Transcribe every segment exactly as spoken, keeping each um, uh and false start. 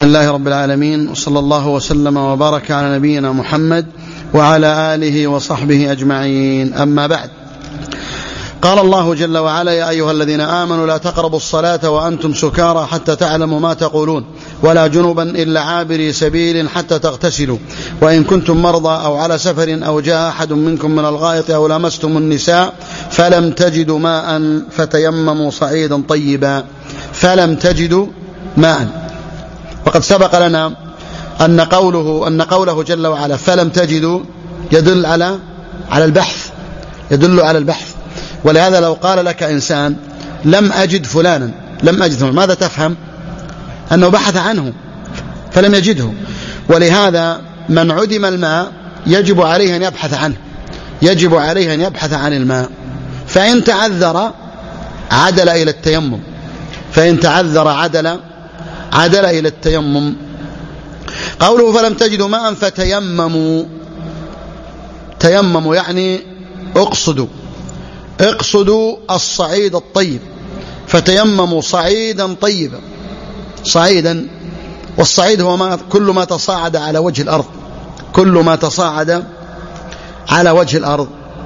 لله رب العالمين، وصلى الله وسلم وبارك على نبينا محمد وعلى آله وصحبه أجمعين. أما بعد، قال الله جل وعلا: يا أيها الذين آمنوا لا تقربوا الصلاة وأنتم سكارى حتى تعلموا ما تقولون ولا جنبا إلا عابري سبيل حتى تغتسلوا وإن كنتم مرضى أو على سفر أو جاء أحد منكم من الغائط أو لمستم النساء فلم تجدوا ماء فتيمموا صعيدا طيبا فلم تجدوا ماء. وقد سبق لنا أن قوله أن قوله جل وعلا فلم تجدوا يدل على على البحث يدل على البحث ولهذا لو قال لك إنسان لم أجد فلانا لم أجد فلانا ماذا تفهم؟ أنه بحث عنه فلم يجده. ولهذا من عدم الماء يجب عليه أن يبحث عنه يجب عليه أن يبحث عن الماء. فإن تعذر عدل إلى التيمم فإن تعذر عدل عدل إلى التيمم. قوله فلم تجدوا ماء فتيمموا، تيمموا يعني اقصدوا اقصدوا الصعيد الطيب، فتيمموا صعيدا طيبا. صعيدا، والصعيد هو ما كل ما تصاعد على وجه الأرض كل ما تصاعد على وجه الأرض.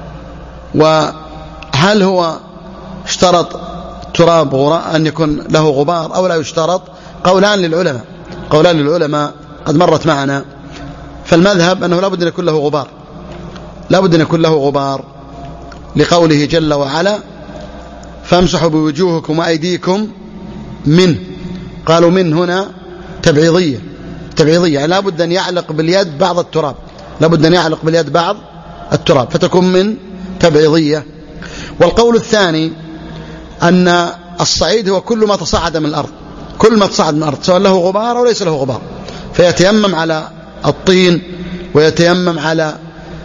وهل هو اشترط تراب أن يكون له غبار أو لا يشترط؟ قولان للعلماء قولان للعلماء قد مرت معنا. فالمذهب أنه لا بد أن يكون له غبار لا بد أن يكون له غبار لقوله جل وعلا: فامسحوا بوجوهكم وأيديكم منه. قالوا من هنا تبعيضية تبعيضية يعني لا بد أن يعلق باليد بعض التراب لا بد أن يعلق باليد بعض التراب فتكون من تبعيضية. والقول الثاني أن الصعيد هو كل ما تصعد من الأرض كل ما تصعد من الأرض سواء له غبار أو ليس له غبار، فيتيمم على الطين ويتيمم على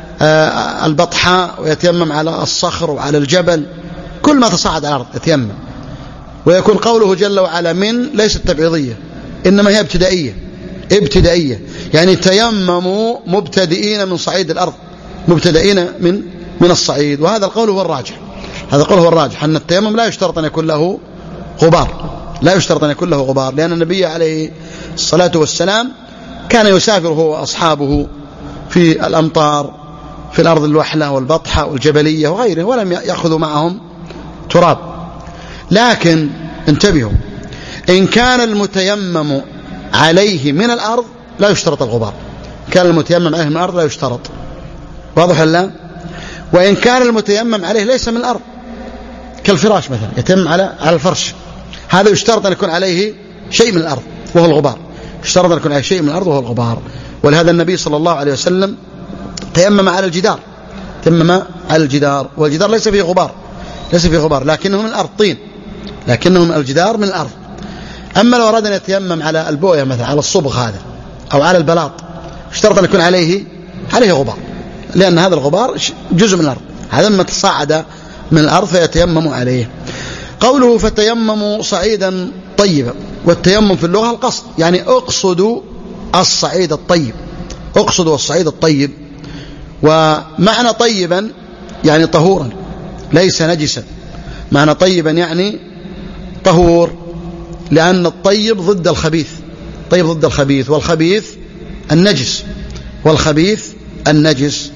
البطحاء ويتيمم على الصخر وعلى الجبل، كل ما تصعد على الأرض يتيمم. ويكون قوله جل وعلا من ليست تبعيضية إنما هي ابتدائية ابتدائية يعني تيمموا مبتدئين من صعيد الأرض مبتدئين من من الصعيد. وهذا القول هو الراجح هذا القول هو الراجح أن التيمم لا يشترط أن يكون له غبار لا يشترط أن يكون له غبار لأن النبي عليه الصلاة والسلام كان يسافر هو وأصحابه في الأمطار في الأرض الوحلة والبطحة والجبلية وغيره ولم يأخذوا معهم تراب. لكن انتبهوا، إن كان المتيمم عليه من الأرض لا يشترط الغبار كان المتيمم عليه من الأرض لا يشترط، واضح ولا؟ وإن كان المتيمم عليه ليس من الأرض كالفراش مثلا يتيمم على على الفرش، هذا يشترط أن يكون عليه شيء من الأرض وهو الغبار يشترط أن يكون عليه شيء من الأرض وهو الغبار. ولهذا النبي صلى الله عليه وسلم تيمم على الجدار تيمم على الجدار والجدار ليس فيه غبار ليس فيه غبار لكنه من الأرض طين لكنه من الجدار من الأرض. أما لو أراد أن يتيمم على البوية مثلا على الصبغ هذا أو على البلاط اشترط أن يكون عليه عليه غبار لأن هذا الغبار جزء من الأرض هذا ما تصاعد من الأرض فيتيمم عليه. قوله فتيمموا صعيدا طيبا، والتيمم في اللغة القصد يعني اقصدوا الصعيد الطيب اقصدوا الصعيد الطيب. ومعنى طيبا يعني طهورا ليس نجسا، معنى طيبا يعني طهور لأن الطيب ضد الخبيث طيب ضد الخبيث والخبيث النجس والخبيث النجس.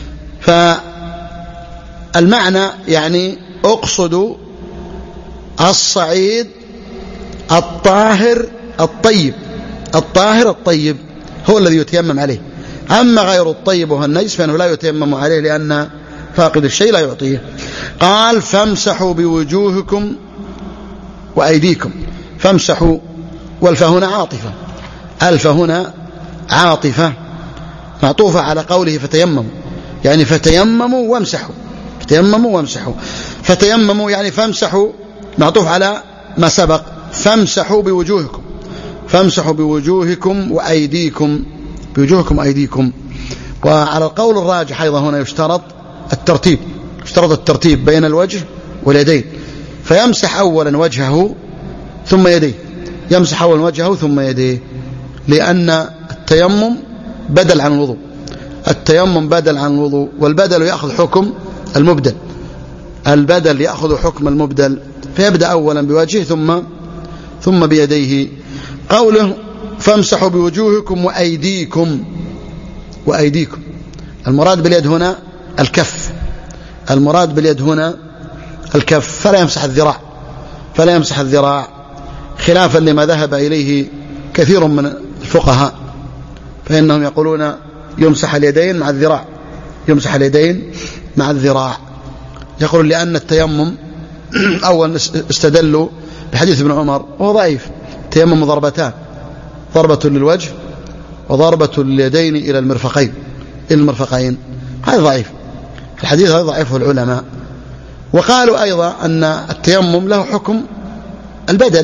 فالمعنى يعني اقصدوا الصعيد الطاهر الطيب الطاهر الطيب هو الذي يتيمم عليه. أما غير الطيب وهو النجس فإنه لا يتيمم عليه لأن فاقد الشيء لا يعطيه. قال فامسحوا بوجوهكم وأيديكم. فامسحوا والف هنا عاطفة الف هنا عاطفة معطوفة على قوله فتيمموا يعني فتيمموا وامسحوا فتيمموا وامسحوا فتيمموا يعني فامسحوا معطوف على ما سبق فامسحوا بوجوهكم فامسحوا بوجوهكم وأيديكم بوجوهكم وأيديكم. وعلى القول الراجح أيضا هنا يشترط الترتيب يشترط الترتيب بين الوجه واليدين فيمسح أولا وجهه ثم يديه يمسح أولا وجهه ثم يديه لأن التيمم بدل عن الوضوء التيمم بدل عن الوضوء والبدل يأخذ حكم المبدل البدل يأخذ حكم المبدل فيبدأ أولا بوجهه ثم ثم بيديه. قوله فامسحوا بوجوهكم وأيديكم. وأيديكم المراد باليد هنا الكف، المراد باليد هنا الكف، فلا يمسح الذراع، فلا يمسح الذراع خلافا لما ذهب إليه كثير من الفقهاء، فإنهم يقولون يمسح اليدين مع الذراع، يمسح اليدين مع الذراع. يقول لأن التيمم أولا استدلوا بحديث ابن عمر وهو ضعيف، التيمم ضربتان، ضربة للوجه وضربة لليدين إلى المرفقين، إلى المرفقين، هذا ضعيف، الحديث هذا ضعيفه العلماء. وقالوا أيضا أن التيمم له حكم البدل،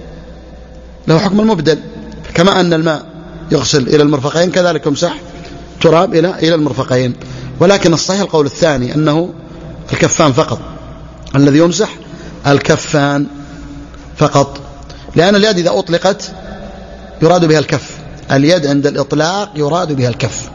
له حكم المبدل، كما أن الماء يغسل إلى المرفقين كذلك يمسح تراب إلى إلى المرفقين. ولكن الصحيح القول الثاني أنه الكفان فقط، الذي يمسح الكفان فقط، لأن اليد إذا أطلقت يراد بها الكف، اليد عند الإطلاق يراد بها الكف.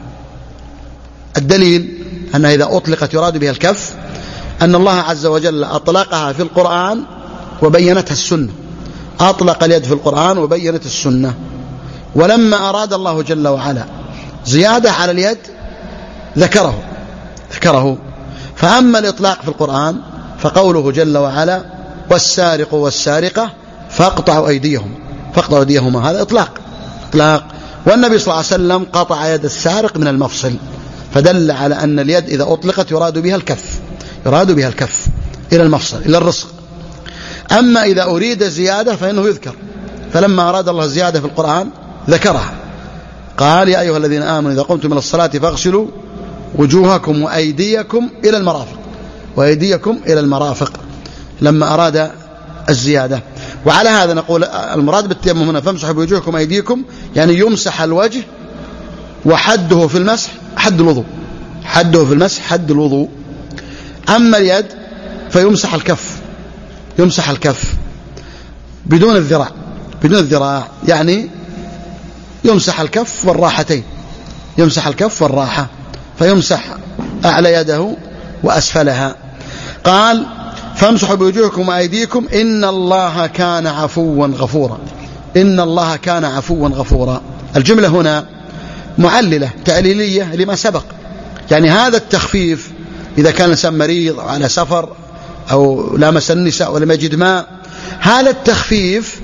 الدليل أنها إذا أطلقت يراد بها الكف أن الله عز وجل أطلقها في القرآن وبينتها السنة، أطلق اليد في القرآن وبينت السنة. ولما أراد الله جل وعلا زيادة على اليد ذكره ذكره فأما الإطلاق في القرآن فقوله جل وعلا والسارق والسارقة فاقطعوا أيديهم، فاقطعوا أيديهما، هذا إطلاق إطلاق. والنبي صلى الله عليه وسلم قطع يد السارق من المفصل، فدل على أن اليد إذا أطلقت يراد بها الكف، يراد بها الكف إلى المفصل إلى الرسغ. أما إذا أريد زيادة فإنه يذكر، فلما أراد الله الزيادة في القرآن ذكرها، قال يا أيها الذين آمنوا إذا قمتم إلى الصلاة فاغسلوا وجوهكم وأيديكم إلى المرافق، وأيديكم إلى المرافق لما أراد الزيادة. وعلى هذا نقول المراد بالتيمم هنا فامسحوا بوجوهكم وأيديكم، يعني يمسح الوجه، وحده في المسح حد الوضوء، حده في المسح حد الوضوء. أما اليد فيمسح الكف، يمسح الكف بدون الذراع، بدون الذراع، يعني يمسح الكف والراحتين، يمسح الكف والراحة، فيمسح أعلى يده وأسفلها. قال فامسحوا بوجوهكم وأيديكم إن الله كان عفوا غفورا، إن الله كان عفوا غفورا. الجملة هنا معللة تعليلية لما سبق، يعني هذا التخفيف إذا كان الإنسان مريض أو على سفر أو لامس النساء ولم يجد ماء، هذا التخفيف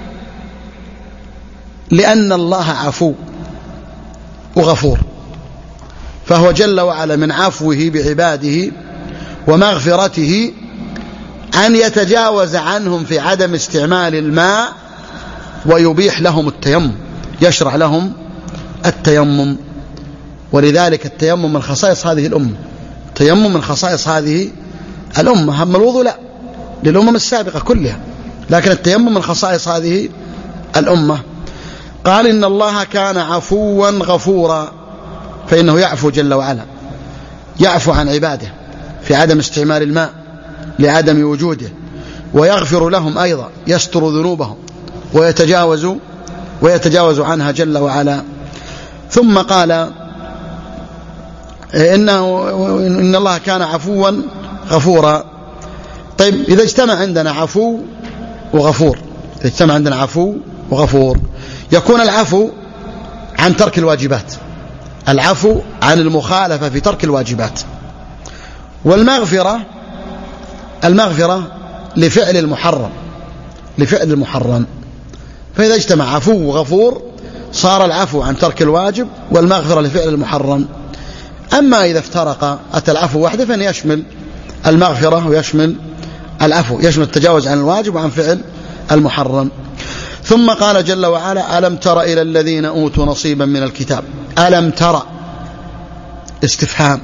لأن الله عفو وغفور، فهو جل وعلا من عفوه بعباده ومغفرته أن يتجاوز عنهم في عدم استعمال الماء ويبيح لهم التيمم، يشرع لهم التيمم. ولذلك التيمم من خصائص هذه الأمة، التيمم من خصائص هذه الأمة، هم الوضوء لا، للأمم السابقة كلها، لكن التيمم من خصائص هذه الأمة. قال إن الله كان عفوا غفورا، فإنه يعفو جل وعلا، يعفو عن عباده في عدم استعمال الماء لعدم وجوده، ويغفر لهم أيضا، يستر ذنوبهم ويتجاوز ويتجاوز عنها جل وعلا. ثم قال إنه إن الله كان عفوا غفورا. طيب إذا اجتمع عندنا عفو وغفور، إذا اجتمع عندنا عفو وغفور يكون العفو عن ترك الواجبات، العفو عن المخالفة في ترك الواجبات، والمغفرة المغفرة لفعل المحرم، لفعل المحرم. فإذا اجتمع عفو وغفور صار العفو عن ترك الواجب والمغفرة لفعل المحرم. أما إذا افترق أتى العفو وحده فإن يشمل المغفرة ويشمل العفو، يشمل التجاوز عن الواجب وعن فعل المحرم. ثم قال جل وعلا ألم تر إلى الذين أوتوا نصيبا من الكتاب. ألم تر استفهام،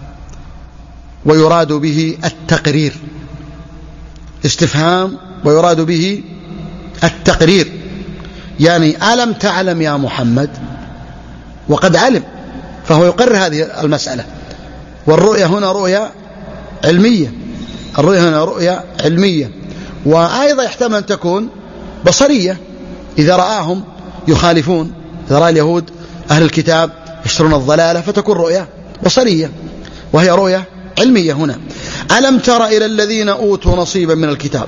ويراد به التقرير، استفهام ويراد به التقرير، يعني ألم تعلم يا محمد، وقد علم، فهو يقرر هذه المسألة. والرؤية هنا رؤية علمية، الرؤية هنا رؤية علمية، وأيضا يحتمل أن تكون بصرية، إذا رآهم يخالفون، إذا رأى اليهود أهل الكتاب يشترون الضلالة فتكون رؤية بصرية، وهي رؤية علمية. هنا ألم تر إلى الذين أوتوا نصيبا من الكتاب، ألم تر يا محمد، وألم تر يا من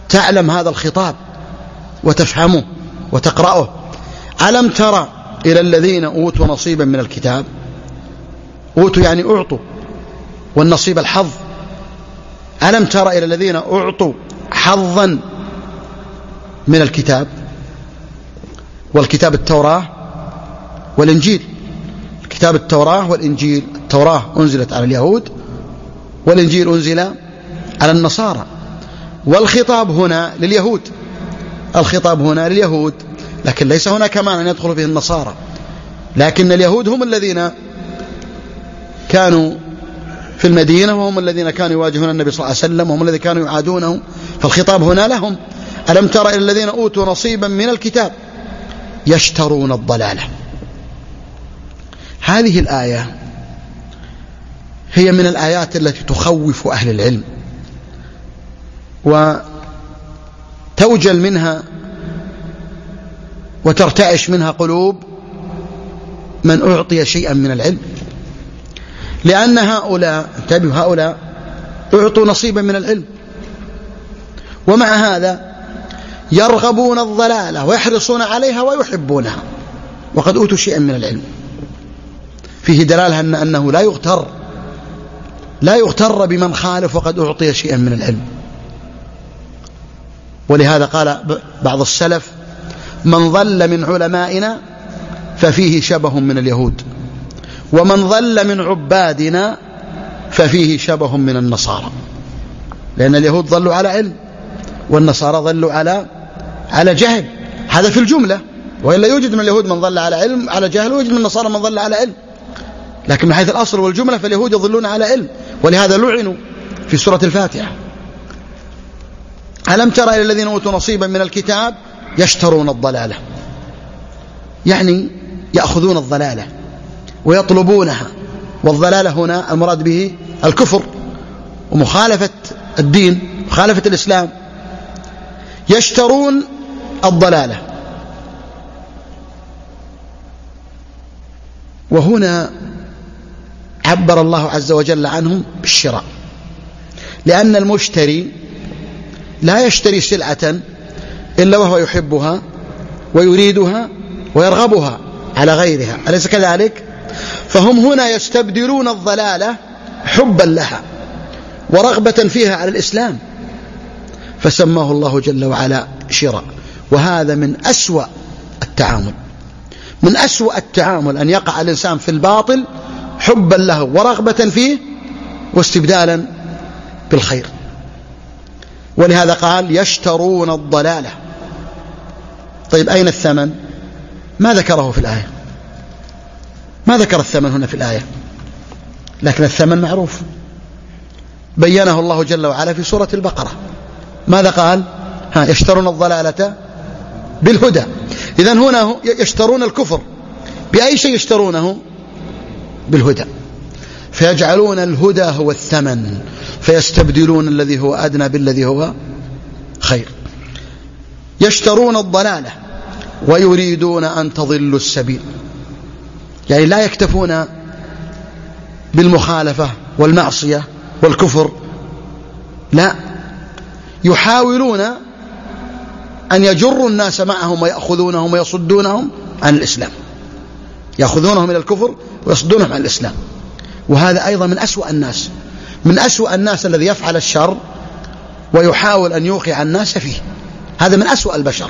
تعلم هذا الخطاب وتفهمه وتقرأه. ألم ترى إلى الذين أوتوا نصيبا من الكتاب، أوتوا يعني أعطوا، والنصيب الحظ. ألم ترى إلى الذين أعطوا حظا من الكتاب، والكتاب التوراة والإنجيل. كتاب التوراة والإنجيل، التوراة أنزلت على اليهود والإنجيل أنزل على النصارى، والخطاب هنا لليهود، الخطاب هنا لليهود، لكن ليس هناك مانع أن يدخل فيه النصارى، لكن اليهود هم الذين كانوا في المدينة، وهم الذين كانوا يواجهون النبي صلى الله عليه وسلم، وهم الذين كانوا يعادونه، فالخطاب هنا لهم. ألم تر إلى الذين أوتوا نصيبا من الكتاب يشترون الضلالة. هذه الآية هي من الآيات التي تخوف أهل العلم، وتوجل منها وترتعش منها قلوب من أعطي شيئا من العلم، لأن هؤلاء انتبهوا هؤلاء أعطوا نصيبا من العلم، ومع هذا يرغبون الضلالة ويحرصون عليها ويحبونها، وقد أوتوا شيئا من العلم. فيه دلالة أن أنه لا يغتر لا يغتر بمن خالف وقد أعطي شيئا من العلم. ولهذا قال بعض السلف: من ضل من علمائنا ففيه شبه من اليهود، ومن ضل من عبادنا ففيه شبه من النصارى. لأن اليهود ضلوا على علم، والنصارى ضلوا على على جهل، هذا في الجملة، وإلا يوجد من اليهود من ضل على علم على جهل، ويوجد من النصارى من ضل على علم، لكن من حيث الأصل والجملة فاليهود يضلون على علم، ولهذا لعنوا في سورة الفاتحة. ألم تر إلى الذين أوتوا نصيبا من الكتاب يشترون الضلالة، يعني يأخذون الضلالة ويطلبونها، والضلالة هنا المراد به الكفر ومخالفة الدين، مخالفة الإسلام. يشترون الضلالة، وهنا عبر الله عز وجل عنهم بالشراء، لأن المشتري لا يشتري سلعة إلا وهو يحبها ويريدها ويرغبها على غيرها، أليس كذلك؟ فهم هنا يستبدلون الضلالة حبا لها ورغبة فيها على الإسلام، فسماه الله جل وعلا شراء. وهذا من أسوأ التعامل، من أسوأ التعامل أن يقع الإنسان في الباطل حبا له ورغبة فيه واستبدالا بالخير. ولهذا قال يشترون الضلالة. طيب أين الثمن؟ ما ذكره في الآية، ما ذكر الثمن هنا في الآية، لكن الثمن معروف، بينه الله جل وعلا في سورة البقرة. ماذا قال؟ ها يشترون الضلالة بالهدى. إذن هنا يشترون الكفر بأي شيء؟ يشترونه بالهدى، فيجعلون الهدى هو الثمن، فيستبدلون الذي هو أدنى بالذي هو خير. يشترون الضلالة ويريدون أن تضلوا السبيل، يعني لا يكتفون بالمخالفة والمعصية والكفر، لا، يحاولون أن يجروا الناس معهم ويأخذونهم ويصدونهم عن الإسلام، يأخذونهم إلى الكفر ويصدونهم عن الإسلام. وهذا أيضا من أسوأ الناس، من أسوأ الناس الذي يفعل الشر ويحاول أن يوقع الناس فيه، هذا من أسوأ البشر.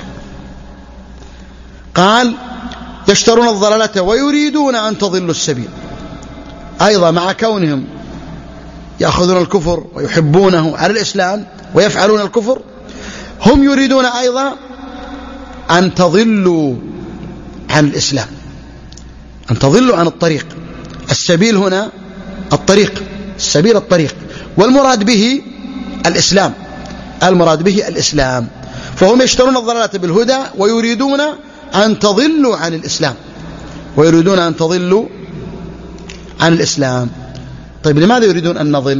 قال يشترون الضلالة ويريدون أن تضلوا السبيل، أيضا مع كونهم يأخذون الكفر ويحبونه على الإسلام ويفعلون الكفر، هم يريدون أيضا أن تضلوا عن الإسلام، أن تضلوا عن الطريق. السبيل هنا الطريق، السبيل الطريق، والمراد به الإسلام، المراد به الإسلام. فهم يشترون الضلالة بالهدى ويريدون أن تضلوا عن الإسلام، ويريدون أن تضلوا عن الإسلام. طيب لماذا يريدون أن نضل؟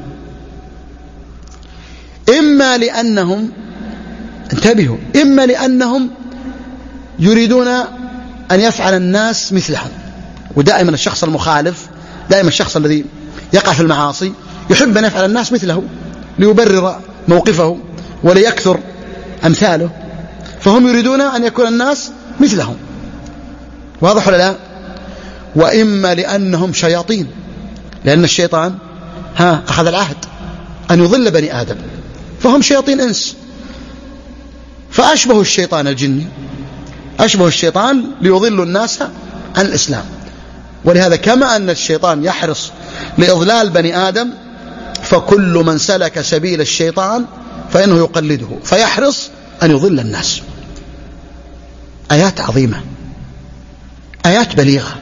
إما لأنهم، انتبهوا، إما لأنهم يريدون أن يفعل الناس مثلهم. ودائما الشخص المخالف، دائما الشخص الذي يقع في المعاصي يحب أن يفعل الناس مثله ليبرر موقفه وليكثر أمثاله، فهم يريدون أن يكون الناس مثلهم. واضح ولا لا؟ وإما لأنهم شياطين، لأن الشيطان ها أخذ العهد أن يضل بني آدم، فهم شياطين إنس، فأشبه الشيطان الجني، أشبه الشيطان ليضل الناس عن الإسلام. ولهذا كما أن الشيطان يحرص لإضلال بني آدم، فكل من سلك سبيل الشيطان فإنه يقلده فيحرص أن يضل الناس. آيات عظيمة، آيات بليغة.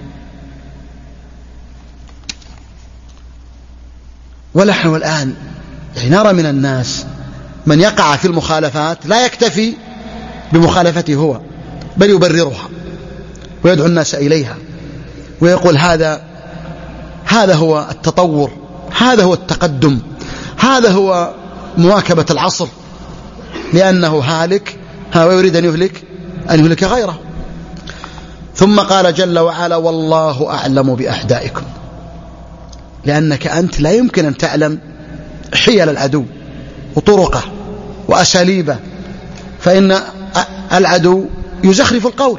ونحن الآن يعني نرى من الناس من يقع في المخالفات لا يكتفي بمخالفته هو، بل يبررها ويدعو الناس إليها ويقول هذا هذا هو التطور، هذا هو التقدم، هذا هو مواكبة العصر، لأنه هالك ها ويريد أن يهلك أن يهلك غيره. ثم قال جل وعلا والله أعلم بأعدائكم، لأنك أنت لا يمكن أن تعلم حيل العدو وطرقه وأساليبه، فإن العدو يزخرف القول.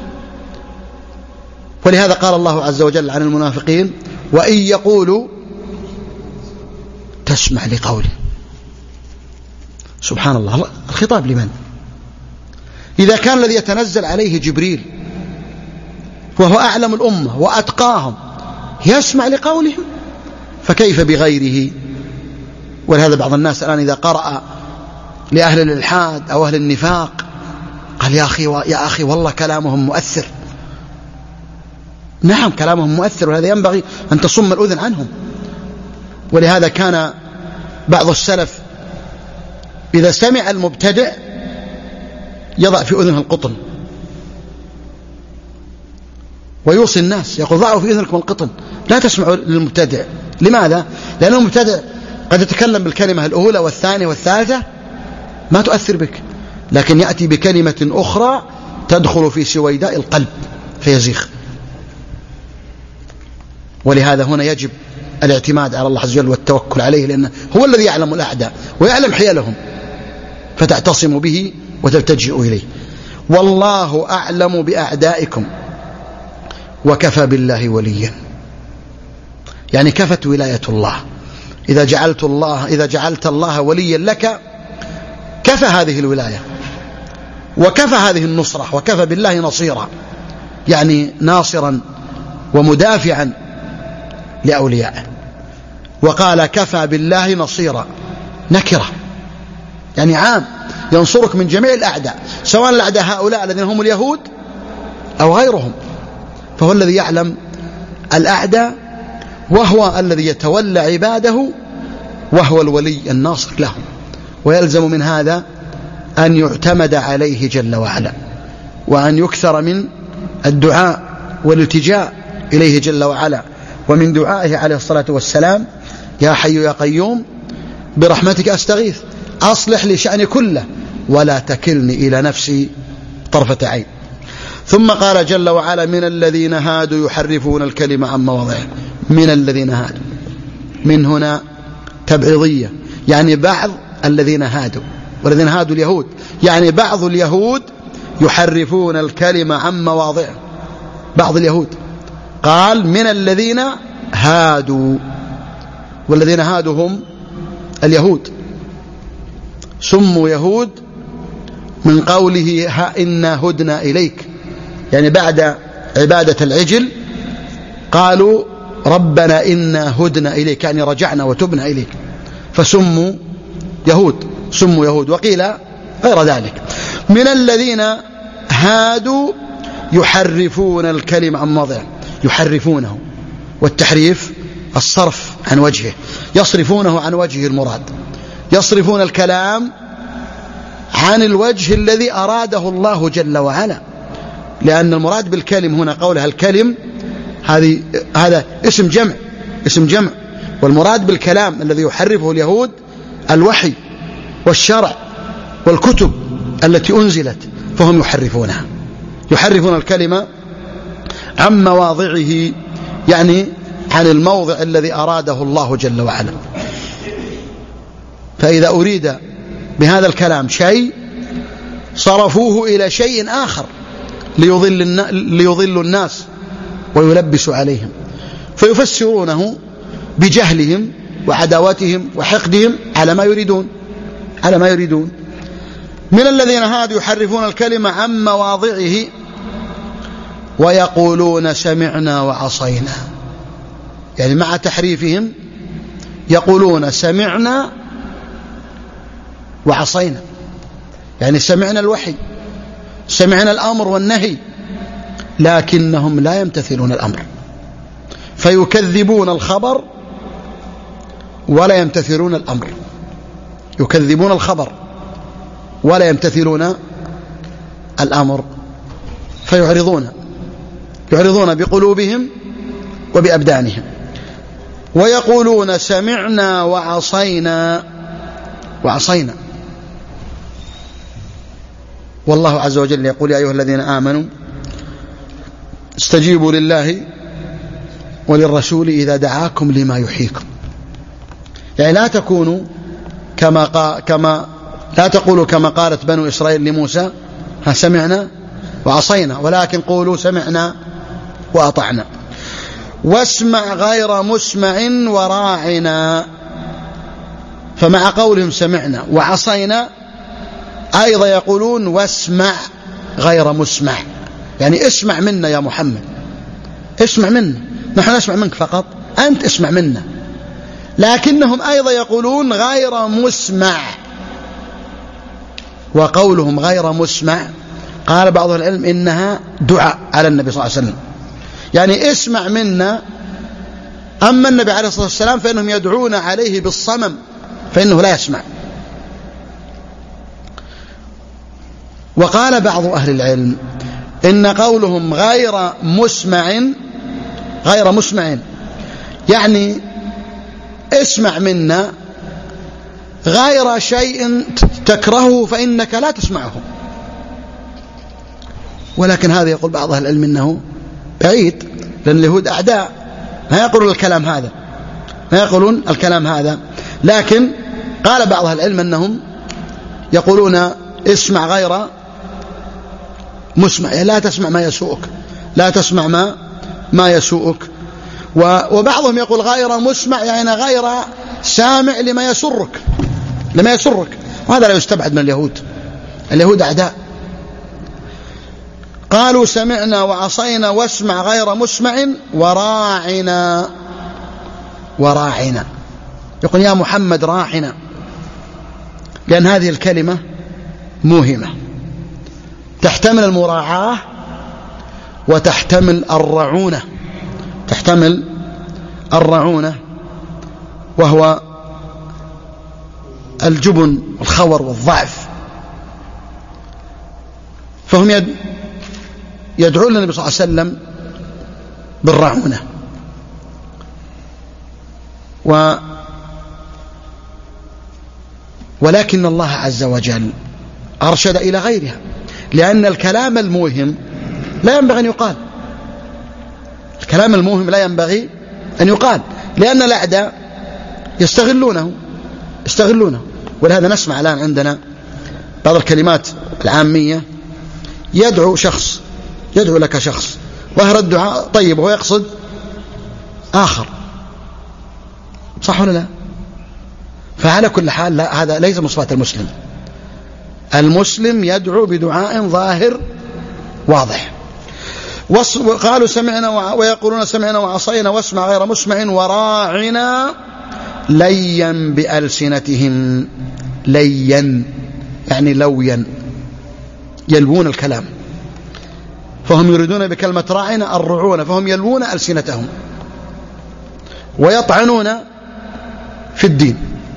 ولهذا قال الله عز وجل عن المنافقين وإن يقولوا تسمع لقوله. سبحان الله، الخطاب لمن؟ إذا كان الذي يتنزل عليه جبريل وهو أعلم الأمة وأتقاهم يسمع لقولهم، فكيف بغيره؟ ولهذا بعض الناس الآن إذا قرأ لأهل الإلحاد أو أهل النفاق قال يا أخي, يا أخي والله كلامهم مؤثر. نعم كلامهم مؤثر، وهذا ينبغي أن تصم الأذن عنهم. ولهذا كان بعض السلف إذا سمع المبتدع يضع في أذنه القطن ويوصي الناس يقول ضعوا في أذنكم القطن، لا تسمعوا للمبتدع. لماذا؟ لأن المبتدع قد يتكلم بالكلمة الأولى والثانية والثالثة ما تؤثر بك، لكن يأتي بكلمة أخرى تدخل في سويداء القلب فيزيغ. ولهذا هنا يجب الاعتماد على الله عز وجل والتوكل عليه، لأنه هو الذي يعلم الأعداء ويعلم حيلهم، فتعتصم به وتلتجئ إليه. والله أعلم بأعدائكم وكفى بالله وليا، يعني كفت ولاية الله. إذا جعلت الله إذا جعلت الله وليا لك كفى هذه الولاية وكفى هذه النصرة، وكفى بالله نصيرا، يعني ناصرا ومدافعا لأوليائه. وقال كفى بالله نصيرا نكرة، يعني عام، ينصرك من جميع الأعداء، سواء الأعداء هؤلاء الذين هم اليهود أو غيرهم، فهو الذي يعلم الأعداء وهو الذي يتولى عباده وهو الولي الناصر لهم. ويلزم من هذا أن يعتمد عليه جل وعلا، وأن يكثر من الدعاء والالتجاء إليه جل وعلا. ومن دعائه عليه الصلاة والسلام يا حي يا قيوم برحمتك أستغيث أصلح لي شأني كله ولا تكلني إلى نفسي طرفة عين. ثم قال جل وعلا من الذين هادوا يحرفون الكلمة عن مواضعه. من الذين هادوا، من هنا تبعيضية، يعني بعض الذين هادوا، والذين هادوا اليهود، يعني بعض اليهود يحرفون الكلمة عن مواضعه، بعض اليهود. قال من الذين هادوا، والذين هادوا هم اليهود، سموا يهود من قوله ها إنا هدنا إليك، يعني بعد عبادة العجل قالوا ربنا إنا هدنا إليك، يعني رجعنا وتبنا إليك، فسموا يهود، سموا يهود. وقيل غير ذلك. من الذين هادوا يحرفون الكلمة عن مواضعه، يحرفونه، والتحريف الصرف عن وجهه، يصرفونه عن وجه المراد، يصرفون الكلام عن الوجه الذي أراده الله جل وعلا، لأن المراد بالكلم هنا قولها الكلم هذه هذا اسم جمع، اسم جمع، والمراد بالكلام الذي يحرفه اليهود الوحي والشرع والكتب التي أنزلت، فهم يحرفونها، يحرفون الكلمة عن مواضعه، يعني عن الموضع الذي أراده الله جل وعلا. فإذا أريد بهذا الكلام شيء صرفوه إلى شيء آخر ليضل ليضلوا الناس ويلبسوا عليهم، فيفسرونه بجهلهم وعداوتهم وحقدهم على ما يريدون على ما يريدون من الذين هادوا يحرفون الكلمة عن مواضعه ويقولون سمعنا وعصينا، يعني مع تحريفهم يقولون سمعنا وعصينا، يعني سمعنا الوحي، سمعنا الأمر والنهي، لكنهم لا يمتثلون الأمر، فيكذبون الخبر ولا يمتثلون الأمر، يكذبون الخبر ولا يمتثلون الأمر، فيعرضون يعرضون بقلوبهم وبأبدانهم، ويقولون سمعنا وعصينا وعصينا. والله عز وجل يقول يا أيها الذين آمنوا استجيبوا لله وللرسول إذا دعاكم لما يحييكم، يعني لا تكونوا كما قا كما لا تقولوا كما قالت بنو إسرائيل لموسى ها سمعنا وعصينا، ولكن قولوا سمعنا وأطعنا. واسمع غير مسمع وراعنا، فمع قولهم سمعنا وعصينا أيضا يقولون واسمع غير مسمع، يعني اسمع منا يا محمد، اسمع منا، نحن نسمع منك فقط، أنت اسمع منا. لكنهم أيضا يقولون غير مسمع، وقولهم غير مسمع قال بعض العلم إنها دعاء على النبي صلى الله عليه وسلم، يعني اسمع منا. أما النبي عليه الصلاة والسلام فإنهم يدعون عليه بالصمم فإنه لا يسمع. وقال بعض أهل العلم إن قولهم غير مسمع غير مسمع يعني اسمع منا غير شيء تكرهه فإنك لا تسمعه، ولكن هذا يقول بعض أهل العلم إنه بعيد، لأن اليهود أعداء ما يقولون الكلام هذا ما يقولون الكلام هذا لكن قال بعض أهل العلم أنهم يقولون اسمع غير مسمع، يعني لا تسمع ما يسوءك، لا تسمع ما ما يسوءك. وبعضهم يقول غير مسمع يعني غير سامع لما يسرك لما يسرك وهذا لا يستبعد من اليهود، اليهود أعداء. قالوا سمعنا وعصينا واسمع غير مسمع وراعنا وراعنا، يقول يا محمد راعنا، لأن هذه الكلمة موهمة تحتمل المراعاة وتحتمل الرعونة، تحتمل الرعونة وهو الجبن والخور والضعف. فهم يد يدعون النبي صلى الله عليه وسلم بالرعونة، و ولكن الله عز وجل أرشد إلى غيرها، لأن الكلام الموهم لا ينبغي أن يقال، الكلام الموهم لا ينبغي أن يقال، لأن الأعداء يستغلونه يستغلونه ولهذا نسمع الآن عندنا بعض الكلمات العامية يدعو شخص يدعو لك شخص ظهر الدعاء طيب وهو يقصد آخر، صح ولا لا؟ فعلى كل حال لا، هذا ليس من صفات المسلم. المسلم يدعو بدعاء ظاهر واضح. وقالوا سمعنا ويقولون سمعنا وعصينا واسمع غير مسمع وراعنا ليا بألسنتهم، ليا يعني لويا، يلوون الكلام، فهم يريدون بكلمة راعنا الرعونة، فهم يلوون ألسنتهم ويطعنون في الدين.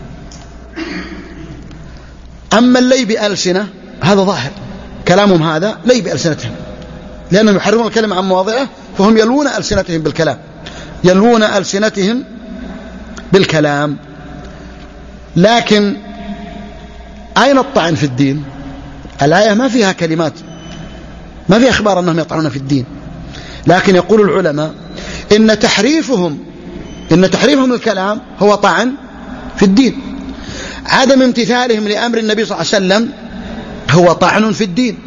أما اللي بألسنة هذا ظاهر، كلامهم هذا لي بألسنتهم، لأنهم يحرمون الكلمة عن مواضعه، فهم يلوون ألسنتهم بالكلام يلوون ألسنتهم بالكلام. لكن أين الطعن في الدين؟ الآية ما فيها كلمات، ما فيها أخبار أنهم يطعنون في الدين، لكن يقول العلماء إن تحريفهم إن تحريفهم الكلام هو طعن في الدين. عدم امتثالهم لأمر النبي صلى الله عليه وسلم هو طعن في الدين،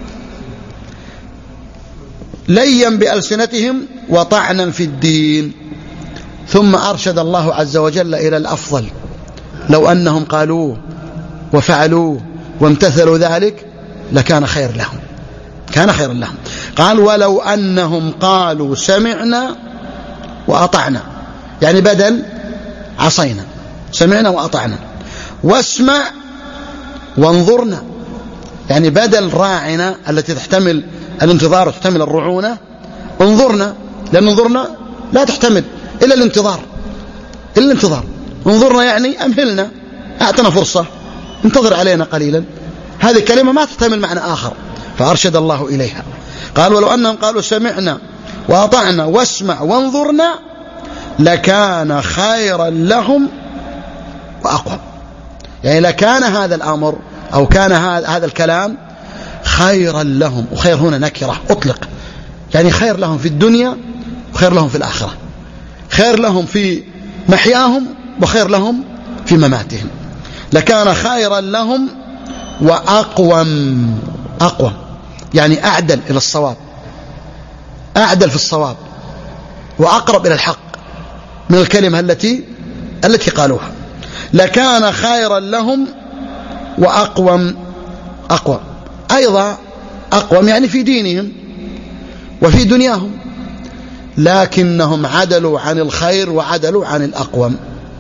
ليا بألسنتهم وطعنا في الدين. ثم أرشد الله عز وجل إلى الأفضل، لو أنهم قالوه وفعلوه وامتثلوا ذلك لكان خير لهم، كان خيرا لهم. قال ولو أنهم قالوا سمعنا وأطعنا، يعني بدل عصينا، سمعنا وأطعنا، واسمع وانظرنا، يعني بدل راعنا التي تحتمل الانتظار وتحتمل الرعونة، انظرنا، لأن انظرنا لا تحتمل إلا الانتظار، إلا الانتظار. انظرنا يعني أمهلنا، أعطنا فرصة، انتظر علينا قليلا. هذه كلمة ما تحتمل معنى آخر، فأرشد الله إليها. قال ولو أنهم قالوا سمعنا وأطعنا واسمع وانظرنا لكان خيرا لهم وأقوم، يعني لكان هذا الأمر أو كان هذا الكلام خيرا لهم، وخير هنا نكرة أطلق، يعني خير لهم في الدنيا وخير لهم في الآخرة، خير لهم في محياهم وخير لهم في مماتهم. لكان خيرا لهم وأقوم، أقوم يعني أعدل إلى الصواب، أعدل في الصواب وأقرب إلى الحق من الكلمة التي التي قالوها. لكان خيرا لهم وأقوم، أقوم أيضا، أقوم يعني في دينهم وفي دنياهم، لكنهم عدلوا عن الخير وعدلوا عن الأقوم،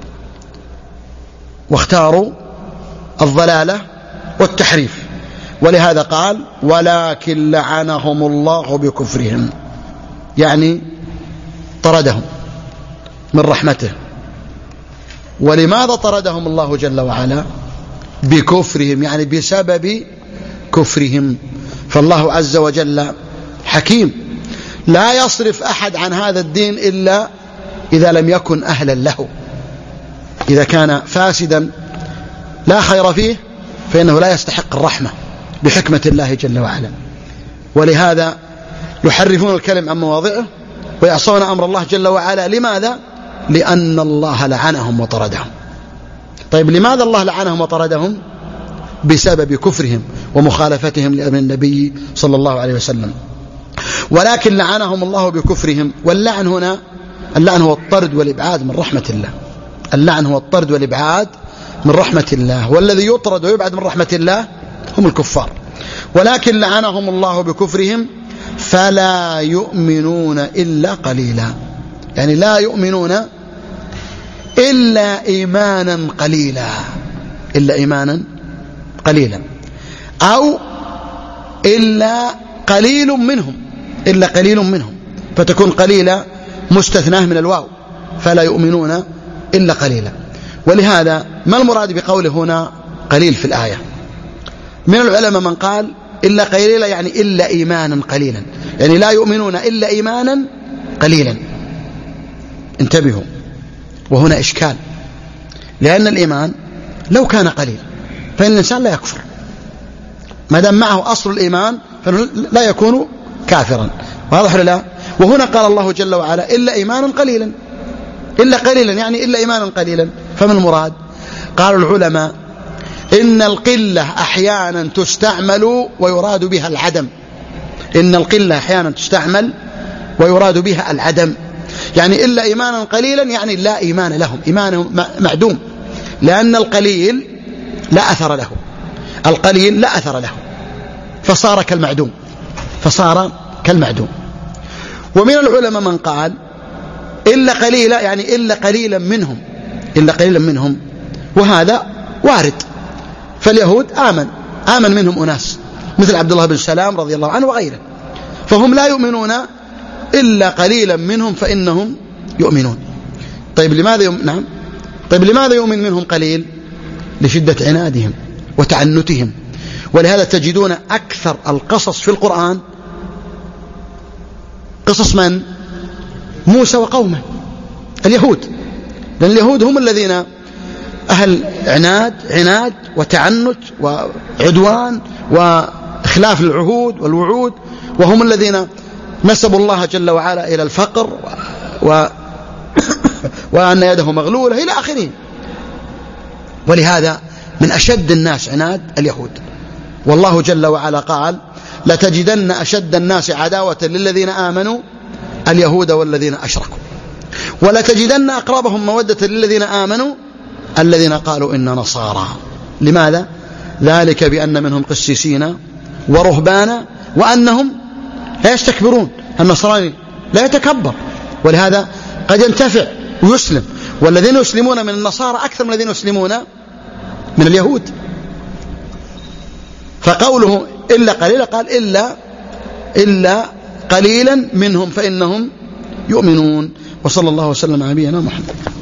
واختاروا الضلالة والتحريف. ولهذا قال ولكن لعنهم الله بكفرهم، يعني طردهم من رحمته. ولماذا طردهم الله جل وعلا؟ بكفرهم، يعني بسبب كفرهم. فالله عز وجل حكيم، لا يصرف أحد عن هذا الدين إلا إذا لم يكن أهلا له. إذا كان فاسدا لا خير فيه فإنه لا يستحق الرحمة بحكمة الله جل وعلا. ولهذا يحرفون الكلم عن مواضعه ويعصون أمر الله جل وعلا. لماذا؟ لأن الله لعنهم وطردهم. طيب لماذا الله لعنهم وطردهم؟ بسبب كفرهم ومخالفتهم لأمر النبي صلى الله عليه وسلم. ولكن لعنهم الله بكفرهم. واللعن هنا، اللعن هو الطرد والإبعاد من رحمة الله، اللعن هو الطرد والإبعاد من رحمة الله، والذي يطرد ويبعد من رحمة الله هم الكفار. ولكن لعنهم الله بكفرهم فلا يؤمنون إلا قليلا، يعني لا يؤمنون إلا إيمانا قليلا، إلا إيمانا قليلا، أو إلا قليل منهم، إلا قليل منهم، فتكون قليلة مستثناه من الواو، فلا يؤمنون إلا قليلا. ولهذا ما المراد بقوله هنا قليل في الآية؟ من العلماء من قال إلا قليلا يعني إلا إيمانا قليلا، يعني لا يؤمنون إلا إيمانا قليلا. انتبهوا، وهنا إشكال، لأن الإيمان لو كان قليل فإن الإنسان لا يكفر، ما دام معه أصل الإيمان فإنه لا يكون كافرا. واضح ولا لا؟ وهنا قال الله جل وعلا إلا إيمانا قليلا، إلا قليلا يعني إلا إيمانا قليلا. فمن المراد؟ قال العلماء إن القلة أحيانا تستعمل ويراد بها العدم، إن القلة أحيانا تستعمل ويراد بها العدم، يعني إلا إيمانا قليلا يعني لا إيمان لهم، إيمانهم معدوم، لأن القليل لا أثر له، القليل لا أثر له فصار كالمعدوم، فصار كالمعدوم. ومن العلماء من قال إلا قليلا يعني إلا قليلا منهم، إلا قليلا منهم، وهذا وارد. فاليهود آمن آمن منهم أناس مثل عبد الله بن سلام رضي الله عنه وغيره، فهم لا يؤمنون إلا قليلا منهم فإنهم يؤمنون. طيب لماذا يؤمن؟ نعم طيب لماذا يؤمن منهم قليل؟ لشدة عنادهم وتعنتهم. ولهذا تجدون أكثر القصص في القرآن قصص من؟ موسى وقومه، اليهود، لأن اليهود هم الذين أهل عناد عناد وتعنت وعدوان وإخلاف العهود والوعود، وهم الذين نسبوا الله جل وعلا إلى الفقر و... وأن يده مغلولة إلى آخره. ولهذا من أشد الناس عناد اليهود. والله جل وعلا قال لتجدن أشد الناس عداوة للذين آمنوا اليهود والذين أشركوا ولتجدن أقربهم مودة للذين آمنوا الذين قالوا إن نصارى. لماذا؟ ذلك بأن منهم قسيسين ورهبانا وأنهم لا يستكبرون. النصراني لا يتكبر، ولهذا قد ينتفع ويسلم، والذين يسلمون من النصارى أكثر من الذين يسلمون من اليهود. فقوله إلا قليلا قال إلا, إلا قليلا منهم فإنهم يؤمنون. وصلى الله وسلم على نبينا محمد.